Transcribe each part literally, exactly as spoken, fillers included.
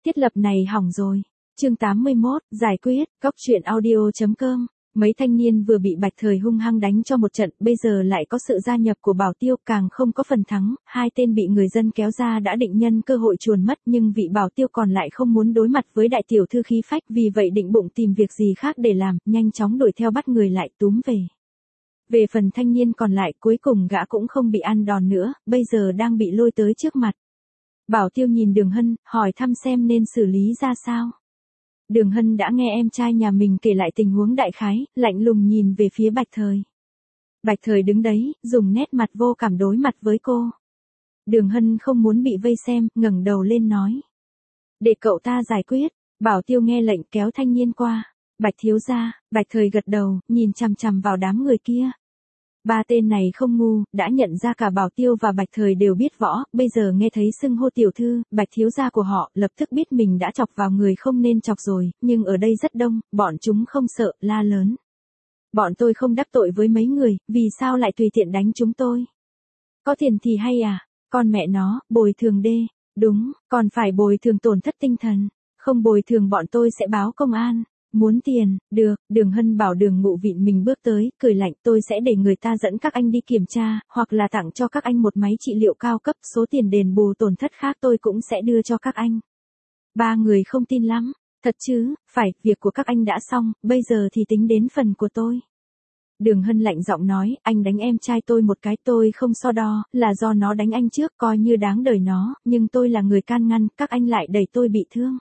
Thiết lập này hỏng rồi. Chương tám mươi mốt, giải quyết, góc truyện audio chấm com. Mấy thanh niên vừa bị Bạch Thời hung hăng đánh cho một trận, bây giờ lại có sự gia nhập của Bảo Tiêu, càng không có phần thắng, hai tên bị người dân kéo ra đã định nhân cơ hội chuồn mất, nhưng vị Bảo Tiêu còn lại không muốn đối mặt với đại tiểu thư khí phách, vì vậy định bụng tìm việc gì khác để làm, nhanh chóng đuổi theo bắt người lại túm về. Về phần thanh niên còn lại, cuối cùng gã cũng không bị ăn đòn nữa, bây giờ đang bị lôi tới trước mặt. Bảo Tiêu nhìn Đường Hân, hỏi thăm xem nên xử lý ra sao. Đường Hân đã nghe em trai nhà mình kể lại tình huống đại khái, lạnh lùng nhìn về phía Bạch Thời. Bạch Thời đứng đấy, dùng nét mặt vô cảm đối mặt với cô. Đường Hân không muốn bị vây xem, ngẩng đầu lên nói. Để cậu ta giải quyết. Bảo Tiêu nghe lệnh kéo thanh niên qua. Bạch thiếu gia. Bạch Thời gật đầu, nhìn chằm chằm vào đám người kia. Ba tên này không ngu, đã nhận ra cả Bảo Tiêu và Bạch Thời đều biết võ, bây giờ nghe thấy xưng hô tiểu thư, Bạch thiếu gia của họ, lập tức biết mình đã chọc vào người không nên chọc rồi, nhưng ở đây rất đông, bọn chúng không sợ, la lớn. Bọn tôi không đắc tội với mấy người, vì sao lại tùy tiện đánh chúng tôi? Có tiền thì hay à? Con mẹ nó, bồi thường đê. Đúng, còn phải bồi thường tổn thất tinh thần. Không bồi thường bọn tôi sẽ báo công an. Muốn tiền, được, Đường Hân bảo Đường Ngụ vịn mình bước tới, cười lạnh, tôi sẽ để người ta dẫn các anh đi kiểm tra, hoặc là tặng cho các anh một máy trị liệu cao cấp, số tiền đền bù tổn thất khác tôi cũng sẽ đưa cho các anh. Ba người không tin lắm, thật chứ, phải, việc của các anh đã xong, bây giờ thì tính đến phần của tôi. Đường Hân lạnh giọng nói, anh đánh em trai tôi một cái tôi không so đo, là do nó đánh anh trước, coi như đáng đời nó, nhưng tôi là người can ngăn, các anh lại đẩy tôi bị thương.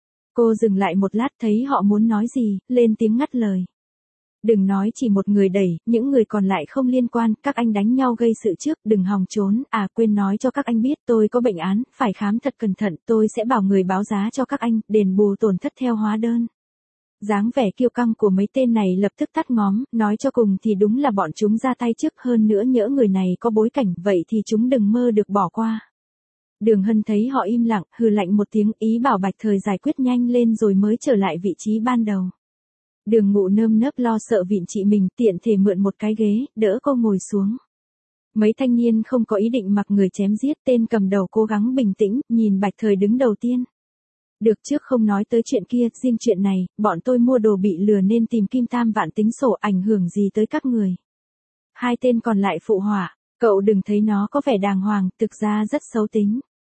Cô dừng lại một lát thấy họ muốn nói gì, lên tiếng ngắt lời. Đừng nói chỉ một người đẩy, những người còn lại không liên quan, các anh đánh nhau gây sự trước, đừng hòng trốn, à quên nói cho các anh biết tôi có bệnh án, phải khám thật cẩn thận, tôi sẽ bảo người báo giá cho các anh, đền bù tổn thất theo hóa đơn. Dáng vẻ kiêu căng của mấy tên này lập tức tắt ngóm, nói cho cùng thì đúng là bọn chúng ra tay trước, hơn nữa nhỡ người này có bối cảnh, vậy thì chúng đừng mơ được bỏ qua. Đường Hân thấy họ im lặng, hừ lạnh một tiếng, ý bảo Bạch Thời giải quyết nhanh lên rồi mới trở lại vị trí ban đầu. Đường Ngụ nơm nớp lo sợ vịn chị mình, tiện thể mượn một cái ghế, đỡ cô ngồi xuống. Mấy thanh niên không có ý định mặc người chém giết, tên cầm đầu cố gắng bình tĩnh, nhìn Bạch Thời đứng đầu tiên. Được trước không nói tới chuyện kia, riêng chuyện này, bọn tôi mua đồ bị lừa nên tìm Kim Tam Vạn tính sổ, ảnh hưởng gì tới các người. Hai tên còn lại phụ họa, cậu đừng thấy nó có vẻ đàng hoàng, thực ra rất xấu tính.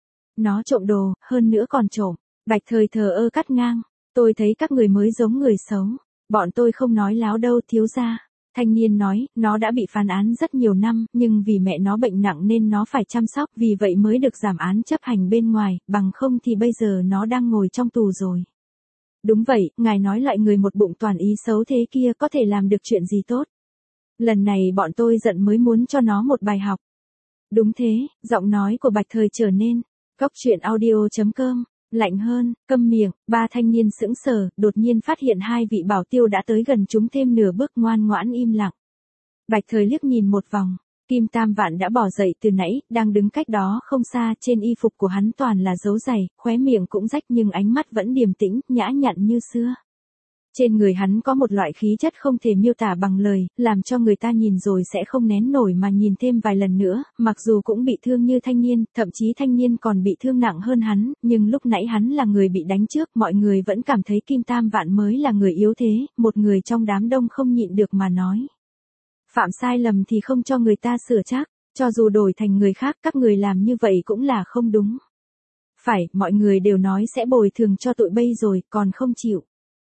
Nó trộm đồ, hơn nữa còn trộm. Bạch Thời thờ ơ cắt ngang. Tôi thấy các người mới giống người xấu. Bọn tôi không nói láo đâu thiếu gia. Thanh niên nói, nó đã bị phán án rất nhiều năm, nhưng vì mẹ nó bệnh nặng nên nó phải chăm sóc, vì vậy mới được giảm án chấp hành bên ngoài, bằng không thì bây giờ nó đang ngồi trong tù rồi. Đúng vậy, ngài nói loại người một bụng toàn ý xấu thế kia có thể làm được chuyện gì tốt. Lần này bọn tôi giận mới muốn cho nó một bài học. Đúng thế, giọng nói của Bạch Thời trở nên. Góc truyện audio chấm com, lạnh hơn, câm miệng, ba thanh niên sững sờ, đột nhiên phát hiện hai vị Bảo Tiêu đã tới gần chúng thêm nửa bước, ngoan ngoãn im lặng. Bạch Thời liếc nhìn một vòng, Kim Tam Vạn đã bỏ dậy từ nãy, đang đứng cách đó không xa, trên y phục của hắn toàn là dấu giày, khóe miệng cũng rách nhưng ánh mắt vẫn điềm tĩnh, nhã nhặn như xưa. Trên người hắn có một loại khí chất không thể miêu tả bằng lời, làm cho người ta nhìn rồi sẽ không nén nổi mà nhìn thêm vài lần nữa, mặc dù cũng bị thương như thanh niên, thậm chí thanh niên còn bị thương nặng hơn hắn, nhưng lúc nãy hắn là người bị đánh trước, mọi người vẫn cảm thấy Kim Tam Vạn mới là người yếu thế, một người trong đám đông không nhịn được mà nói. Phạm sai lầm thì không cho người ta sửa chắc, cho dù đổi thành người khác các người làm như vậy cũng là không đúng. Phải, mọi người đều nói sẽ bồi thường cho tụi bây rồi, còn không chịu.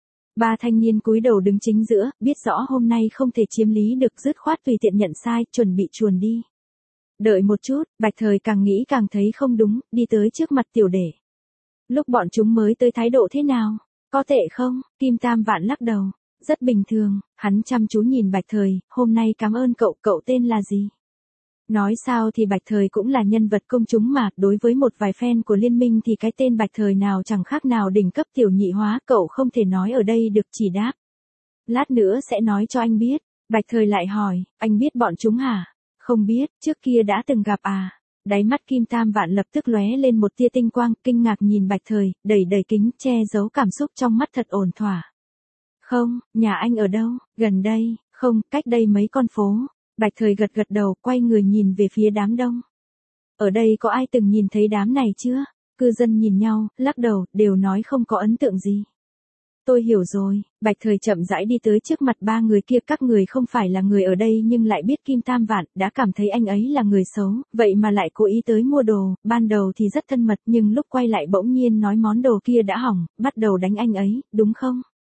Ba thanh niên cúi đầu đứng chính giữa, biết rõ hôm nay không thể chiếm lý được, dứt khoát tùy tiện nhận sai, chuẩn bị chuồn đi. Đợi một chút, Bạch Thời càng nghĩ càng thấy không đúng, đi tới trước mặt tiểu đệ. Lúc bọn chúng mới tới thái độ thế nào? Có tệ không? Kim Tam Vạn lắc đầu. Rất bình thường, hắn chăm chú nhìn Bạch Thời, hôm nay cảm ơn cậu, cậu tên là gì? Nói sao thì Bạch Thời cũng là nhân vật công chúng mà, đối với một vài fan của liên minh thì cái tên Bạch Thời nào chẳng khác nào đỉnh cấp tiểu nhị hóa, cậu không thể nói ở đây được, chỉ đáp. Lát nữa sẽ nói cho anh biết. Bạch Thời lại hỏi, anh biết bọn chúng hả? Không biết, trước kia đã từng gặp à? Đáy mắt Kim Tam Vạn lập tức lóe lên một tia tinh quang, kinh ngạc nhìn Bạch Thời, đẩy đẩy kính, che giấu cảm xúc trong mắt thật ổn thỏa. Không, nhà anh ở đâu? Gần đây, không, cách đây mấy con phố. Bạch Thời gật gật đầu, quay người nhìn về phía đám đông. Ở đây có ai từng nhìn thấy đám này chưa? Cư dân nhìn nhau, lắc đầu, đều nói không có ấn tượng gì. Tôi hiểu rồi, Bạch Thời chậm rãi đi tới trước mặt ba người kia, các người không phải là người ở đây nhưng lại biết Kim Tam Vạn, đã cảm thấy anh ấy là người xấu, vậy mà lại cố ý tới mua đồ, ban đầu thì rất thân mật nhưng lúc quay lại bỗng nhiên nói món đồ kia đã hỏng, bắt đầu đánh anh ấy, đúng không?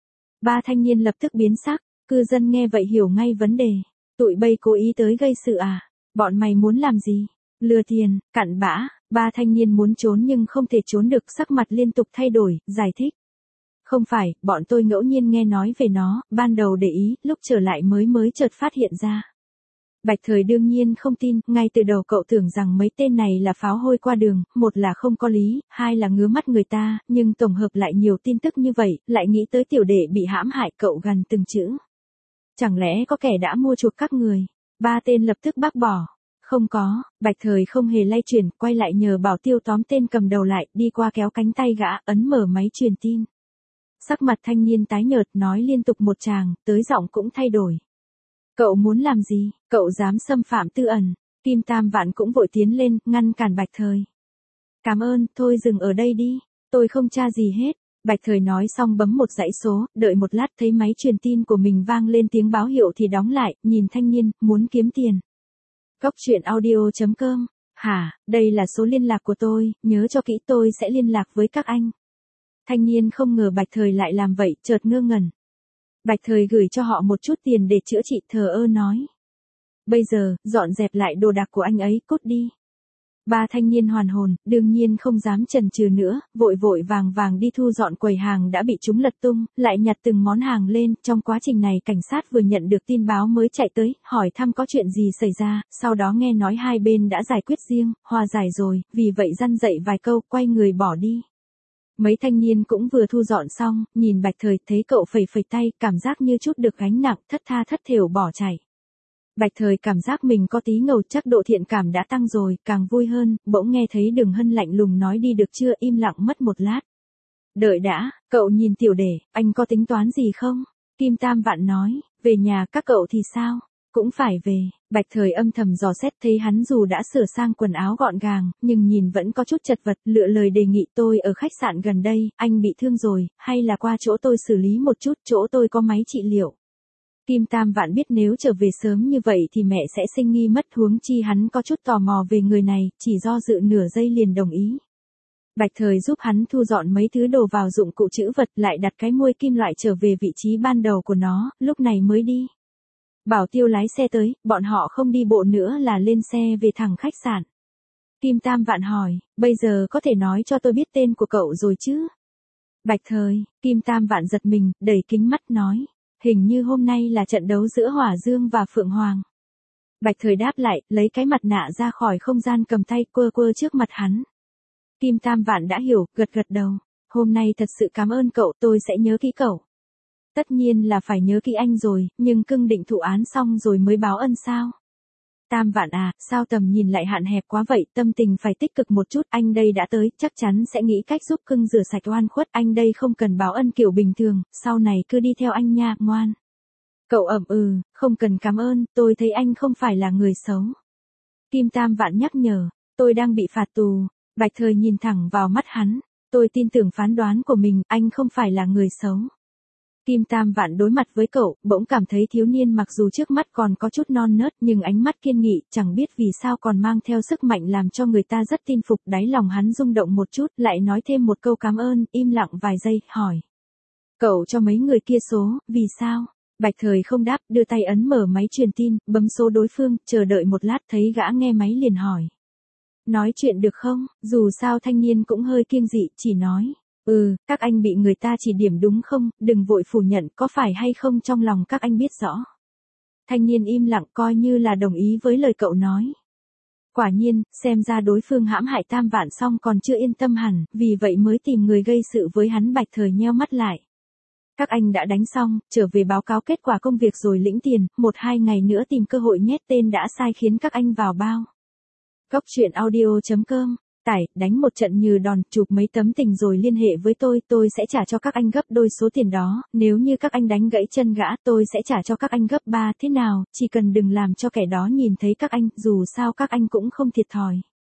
Ba thanh niên lập tức biến sắc, cư dân nghe vậy hiểu ngay vấn đề, tụi bay cố ý tới gây sự à, bọn mày muốn làm gì? Lừa tiền, cặn bã, ba thanh niên muốn trốn nhưng không thể trốn được, sắc mặt liên tục thay đổi, giải thích. Không phải, bọn tôi ngẫu nhiên nghe nói về nó, ban đầu để ý, lúc trở lại mới mới chợt phát hiện ra. Bạch Thời đương nhiên không tin, ngay từ đầu cậu tưởng rằng mấy tên này là pháo hôi qua đường, một là không có lý, hai là ngứa mắt người ta, nhưng tổng hợp lại nhiều tin tức như vậy, lại nghĩ tới tiểu đệ bị hãm hại, cậu gần từng chữ. Chẳng lẽ có kẻ đã mua chuộc các người? Ba tên lập tức bác bỏ. Không có, Bạch Thời không hề lay chuyển, quay lại nhờ Bảo Tiêu tóm tên cầm đầu lại, đi qua kéo cánh tay gã, ấn mở máy truyền tin. Sắc mặt thanh niên tái nhợt, nói liên tục một tràng, tới giọng cũng thay đổi. Cậu muốn làm gì? Cậu dám xâm phạm tư ẩn? Kim Tam Vạn cũng vội tiến lên, ngăn cản Bạch Thời. Cảm ơn, thôi dừng ở đây đi, tôi không tra gì hết. Bạch Thời nói xong bấm một dãy số, đợi một lát thấy máy truyền tin của mình vang lên tiếng báo hiệu thì đóng lại, nhìn thanh niên, muốn kiếm tiền. Cóc truyện audio chấm com. Hả, đây là số liên lạc của tôi, nhớ cho kỹ, tôi sẽ liên lạc với các anh. Thanh niên không ngờ Bạch Thời lại làm vậy, chợt ngơ ngẩn. Bạch Thời gửi cho họ một chút tiền để chữa trị, thờ ơ nói. Bây giờ, dọn dẹp lại đồ đạc của anh ấy, cút đi. Ba thanh niên hoàn hồn, đương nhiên không dám chần chừ nữa, vội vội vàng vàng đi thu dọn quầy hàng đã bị chúng lật tung, lại nhặt từng món hàng lên. Trong quá trình này cảnh sát vừa nhận được tin báo mới chạy tới, hỏi thăm có chuyện gì xảy ra, sau đó nghe nói hai bên đã giải quyết riêng, hòa giải rồi, vì vậy răn dạy vài câu, quay người bỏ đi. Mấy thanh niên cũng vừa thu dọn xong, nhìn Bạch Thời, thấy cậu phẩy phẩy tay, cảm giác như chút được gánh nặng, thất tha thất thểu bỏ chạy. Bạch Thời cảm giác mình có tí ngầu, chắc độ thiện cảm đã tăng rồi, càng vui hơn, bỗng nghe thấy Đường Hân lạnh lùng nói đi được chưa, im lặng mất một lát. Đợi đã, cậu nhìn tiểu đệ, anh có tính toán gì không? Kim Tam Vạn nói, về nhà, các cậu thì sao? Cũng phải về. Bạch Thời âm thầm dò xét, thấy hắn dù đã sửa sang quần áo gọn gàng, nhưng nhìn vẫn có chút chật vật, lựa lời đề nghị, tôi ở khách sạn gần đây, anh bị thương rồi, hay là qua chỗ tôi xử lý một chút, chỗ tôi có máy trị liệu. Kim Tam Vạn biết nếu trở về sớm như vậy thì mẹ sẽ sinh nghi mất, huống chi hắn có chút tò mò về người này, chỉ do dự nửa giây liền đồng ý. Bạch Thời giúp hắn thu dọn mấy thứ đồ vào dụng cụ trữ vật, lại đặt cái muôi kim loại trở về vị trí ban đầu của nó, lúc này mới đi. Bảo Tiêu lái xe tới, bọn họ không đi bộ nữa là lên xe về thẳng khách sạn. Kim Tam Vạn hỏi, bây giờ có thể nói cho tôi biết tên của cậu rồi chứ? Bạch Thời, Kim Tam Vạn giật mình, đẩy kính mắt nói, hình như hôm nay là trận đấu giữa Hỏa Dương và Phượng Hoàng. Bạch Thời đáp lại, lấy cái mặt nạ ra khỏi không gian, cầm tay quơ quơ trước mặt hắn. Kim Tam Vạn đã hiểu, gật gật đầu, hôm nay thật sự cảm ơn cậu, tôi sẽ nhớ kỹ cậu. Tất nhiên là phải nhớ kỹ anh rồi, nhưng cưng định thụ án xong rồi mới báo ân sao? Tam Vạn à, sao tầm nhìn lại hạn hẹp quá vậy, tâm tình phải tích cực một chút, anh đây đã tới, chắc chắn sẽ nghĩ cách giúp cưng rửa sạch oan khuất, anh đây không cần báo ân kiểu bình thường, sau này cứ đi theo anh nha, ngoan. Cậu ậm ừ, không cần cảm ơn, tôi thấy anh không phải là người xấu. Kim Tam Vạn nhắc nhở, tôi đang bị phạt tù. Bạch Thời nhìn thẳng vào mắt hắn, tôi tin tưởng phán đoán của mình, anh không phải là người xấu. Kim Tam Vạn đối mặt với cậu, bỗng cảm thấy thiếu niên mặc dù trước mắt còn có chút non nớt nhưng ánh mắt kiên nghị, chẳng biết vì sao còn mang theo sức mạnh làm cho người ta rất tin phục, đáy lòng hắn rung động một chút, lại nói thêm một câu cảm ơn, im lặng vài giây, hỏi. Cậu cho mấy người kia số, vì sao? Bạch Thời không đáp, đưa tay ấn mở máy truyền tin, bấm số đối phương, chờ đợi một lát thấy gã nghe máy liền hỏi. Nói chuyện được không? Dù sao thanh niên cũng hơi kiêng dị, chỉ nói. Ừ, các anh bị người ta chỉ điểm đúng không, đừng vội phủ nhận, có phải hay không trong lòng các anh biết rõ. Thanh niên im lặng coi như là đồng ý với lời cậu nói. Quả nhiên, xem ra đối phương hãm hại Tam Vạn xong còn chưa yên tâm hẳn, vì vậy mới tìm người gây sự với hắn. Bạch Thời nheo mắt lại. Các anh đã đánh xong, trở về báo cáo kết quả công việc rồi lĩnh tiền, một hai ngày nữa tìm cơ hội nhét tên đã sai khiến các anh vào bao. Cóc truyện audio chấm com. Tải, đánh một trận như đòn, chụp mấy tấm tình rồi liên hệ với tôi, tôi sẽ trả cho các anh gấp đôi số tiền đó, nếu như các anh đánh gãy chân gã, tôi sẽ trả cho các anh gấp ba, thế nào, chỉ cần đừng làm cho kẻ đó nhìn thấy các anh, dù sao các anh cũng không thiệt thòi.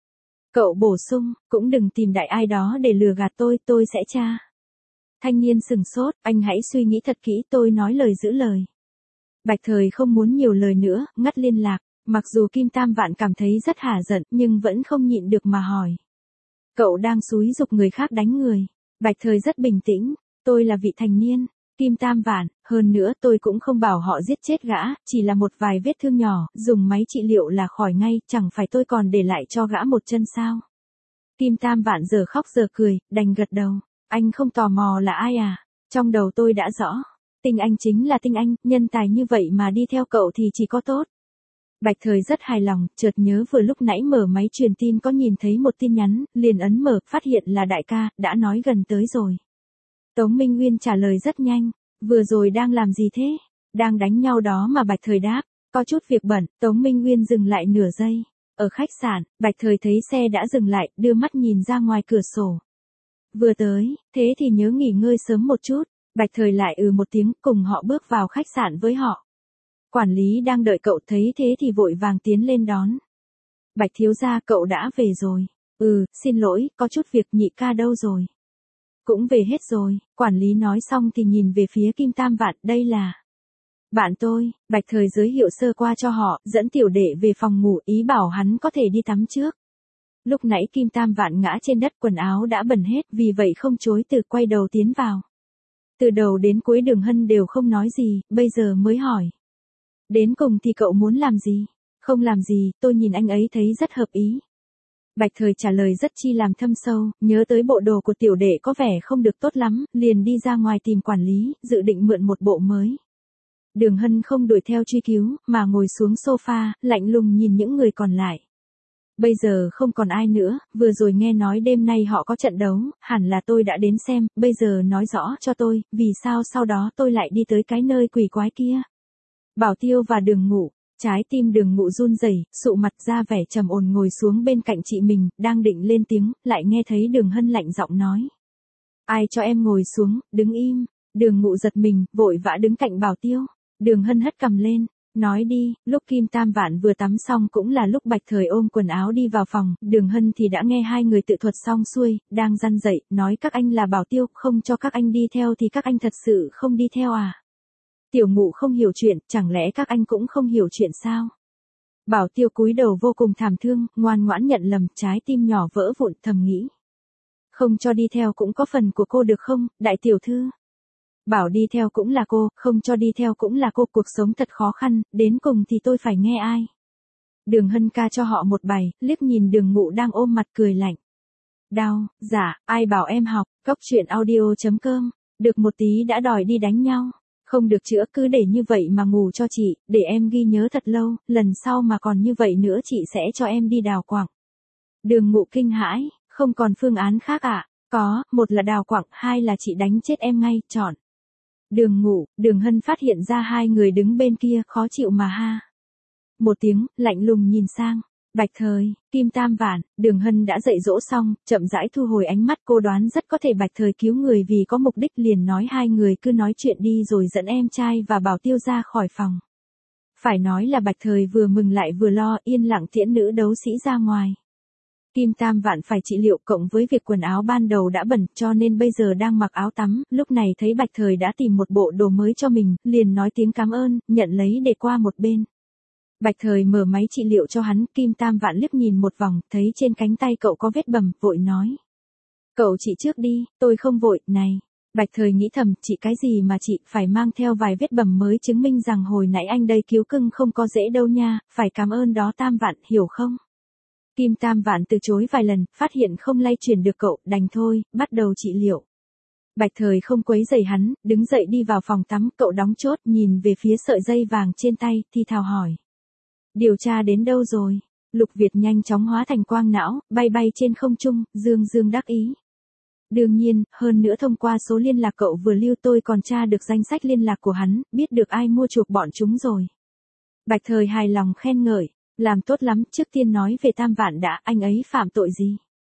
Cậu bổ sung, cũng đừng tìm đại ai đó để lừa gạt tôi, tôi sẽ tra. Thanh niên sừng sốt, anh hãy suy nghĩ thật kỹ, tôi nói lời giữ lời. Bạch Thời không muốn nhiều lời nữa, ngắt liên lạc. Mặc dù Kim Tam Vạn cảm thấy rất hả giận, nhưng vẫn không nhịn được mà hỏi. Cậu đang xúi giục người khác đánh người. Bạch Thời rất bình tĩnh, tôi là vị thành niên. Kim Tam Vạn, hơn nữa tôi cũng không bảo họ giết chết gã, chỉ là một vài vết thương nhỏ, dùng máy trị liệu là khỏi ngay, chẳng phải tôi còn để lại cho gã một chân sao. Kim Tam Vạn giờ khóc giờ cười, đành gật đầu. Anh không tò mò là ai à? Trong đầu tôi đã rõ. Tinh Anh chính là Tinh Anh, nhân tài như vậy mà đi theo cậu thì chỉ có tốt. Bạch Thời rất hài lòng, chợt nhớ vừa lúc nãy mở máy truyền tin có nhìn thấy một tin nhắn, liền ấn mở, phát hiện là đại ca, đã nói gần tới rồi. Tống Minh Nguyên trả lời rất nhanh, vừa rồi đang làm gì thế? Đang đánh nhau đó mà. Bạch Thời đáp, có chút việc bận. Tống Minh Nguyên dừng lại nửa giây. Ở khách sạn, Bạch Thời thấy xe đã dừng lại, đưa mắt nhìn ra ngoài cửa sổ. Vừa tới, thế thì nhớ nghỉ ngơi sớm một chút. Bạch Thời lại ừ một tiếng, cùng họ bước vào khách sạn với họ. Quản lý đang đợi cậu, thấy thế thì vội vàng tiến lên đón. Bạch thiếu gia, cậu đã về rồi. Ừ, xin lỗi, có chút việc. Nhị ca đâu rồi? Cũng về hết rồi. Quản lý nói xong thì nhìn về phía Kim Tam Vạn, đây là bạn tôi. Bạch Thời giới thiệu sơ qua cho họ, dẫn tiểu đệ về phòng ngủ, ý bảo hắn có thể đi tắm trước. Lúc nãy Kim Tam Vạn ngã trên đất, quần áo đã bẩn hết, vì vậy không chối từ, quay đầu tiến vào. Từ đầu đến cuối Đường Hân đều không nói gì, bây giờ mới hỏi. Đến cùng thì cậu muốn làm gì? Không làm gì, tôi nhìn anh ấy thấy rất hợp ý. Bạch Thời trả lời rất chi làm thâm sâu, nhớ tới bộ đồ của tiểu đệ có vẻ không được tốt lắm, liền đi ra ngoài tìm quản lý, dự định mượn một bộ mới. Đường Hân không đuổi theo truy cứu, mà ngồi xuống sofa, lạnh lùng nhìn những người còn lại. Bây giờ không còn ai nữa, vừa rồi nghe nói đêm nay họ có trận đấu, hẳn là tôi đã đến xem, bây giờ nói rõ cho tôi, vì sao sau đó tôi lại đi tới cái nơi quỷ quái kia. Bảo Tiêu và Đường Ngụ, trái tim Đường Ngụ run rẩy, sụ mặt ra vẻ trầm ổn ngồi xuống bên cạnh chị mình, đang định lên tiếng, lại nghe thấy Đường Hân lạnh giọng nói. Ai cho em ngồi xuống, đứng im. Đường Ngụ giật mình, vội vã đứng cạnh Bảo Tiêu. Đường Hân hất cằm lên, nói đi. Lúc Kim Tam Vạn vừa tắm xong cũng là lúc Bạch Thời ôm quần áo đi vào phòng, Đường Hân thì đã nghe hai người tự thuật xong xuôi, đang răn dậy, nói các anh là Bảo Tiêu, không cho các anh đi theo thì các anh thật sự không đi theo à? Tiểu Ngụ không hiểu chuyện, chẳng lẽ các anh cũng không hiểu chuyện sao? Bảo Tiêu cúi đầu vô cùng thảm thương, ngoan ngoãn nhận lầm, trái tim nhỏ vỡ vụn, thầm nghĩ. Không cho đi theo cũng có phần của cô được không, đại tiểu thư? Bảo đi theo cũng là cô, không cho đi theo cũng là cô, cuộc sống thật khó khăn, đến cùng thì tôi phải nghe ai? Đường Hân ca cho họ một bài, liếc nhìn Đường Ngụ đang ôm mặt cười lạnh. Đau, dạ, ai bảo em học, cóc truyện audio chấm com, được một tí đã đòi đi đánh nhau. Không được chữa, cứ để như vậy mà ngủ cho chị, để em ghi nhớ thật lâu, lần sau mà còn như vậy nữa chị sẽ cho em đi đào quặng. Đường Ngụ kinh hãi, không còn phương án khác ạ? À? Có, một là đào quặng, hai là chị đánh chết em ngay, chọn. Đường Ngụ, Đường Hân phát hiện ra hai người đứng bên kia, khó chịu mà ha. Một tiếng, lạnh lùng nhìn sang. Bạch Thời, Kim Tam Vạn, Đường Hân đã dạy dỗ xong, chậm rãi thu hồi ánh mắt, cô đoán rất có thể Bạch Thời cứu người vì có mục đích, liền nói hai người cứ nói chuyện đi rồi dẫn em trai và Bảo Tiêu ra khỏi phòng. Phải nói là Bạch Thời vừa mừng lại vừa lo, yên lặng tiễn nữ đấu sĩ ra ngoài. Kim Tam Vạn phải trị liệu, cộng với việc quần áo ban đầu đã bẩn, cho nên bây giờ đang mặc áo tắm, lúc này thấy Bạch Thời đã tìm một bộ đồ mới cho mình, liền nói tiếng cảm ơn, nhận lấy để qua một bên. Bạch Thời mở máy trị liệu cho hắn, Kim Tam Vạn liếc nhìn một vòng, thấy trên cánh tay cậu có vết bầm, vội nói. Cậu trị trước đi, tôi không vội, này. Bạch Thời nghĩ thầm, chị cái gì mà chị, phải mang theo vài vết bầm mới chứng minh rằng hồi nãy anh đây cứu cưng không có dễ đâu nha, phải cảm ơn đó Tam Vạn, hiểu không? Kim Tam Vạn từ chối vài lần, phát hiện không lay chuyển được cậu, đành thôi, bắt đầu trị liệu. Bạch Thời không quấy rầy hắn, đứng dậy đi vào phòng tắm, cậu đóng chốt, nhìn về phía sợi dây vàng trên tay, thì thào hỏi. Điều tra đến đâu rồi? Lục Việt nhanh chóng hóa thành quang não, bay bay trên không trung, dương dương đắc ý. Đương nhiên, hơn nữa thông qua số liên lạc cậu vừa lưu tôi còn tra được danh sách liên lạc của hắn, biết được ai mua chuộc bọn chúng rồi. Bạch Thời hài lòng khen ngợi, làm tốt lắm, trước tiên nói về Tam Vạn đã, anh ấy phạm tội gì?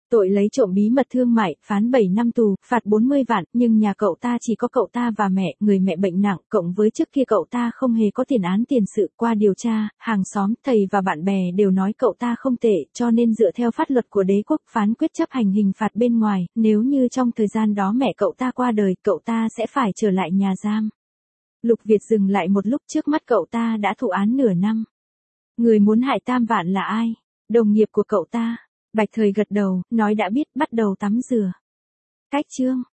Tội lấy trộm bí mật thương mại, phán bảy năm tù, phạt bốn mươi vạn, nhưng nhà cậu ta chỉ có cậu ta và mẹ, người mẹ bệnh nặng, cộng với trước kia cậu ta không hề có tiền án tiền sự. Qua điều tra, hàng xóm, thầy và bạn bè đều nói cậu ta không tệ, cho nên dựa theo pháp luật của đế quốc phán quyết chấp hành hình phạt bên ngoài, nếu như trong thời gian đó mẹ cậu ta qua đời, cậu ta sẽ phải trở lại nhà giam. Lục Việt dừng lại một lúc, trước mắt cậu ta đã thụ án nửa năm. Người muốn hại Tam Vạn là ai? Đồng nghiệp của cậu ta. Bạch Thời gật đầu, nói đã biết, bắt đầu tắm rửa. Cách chương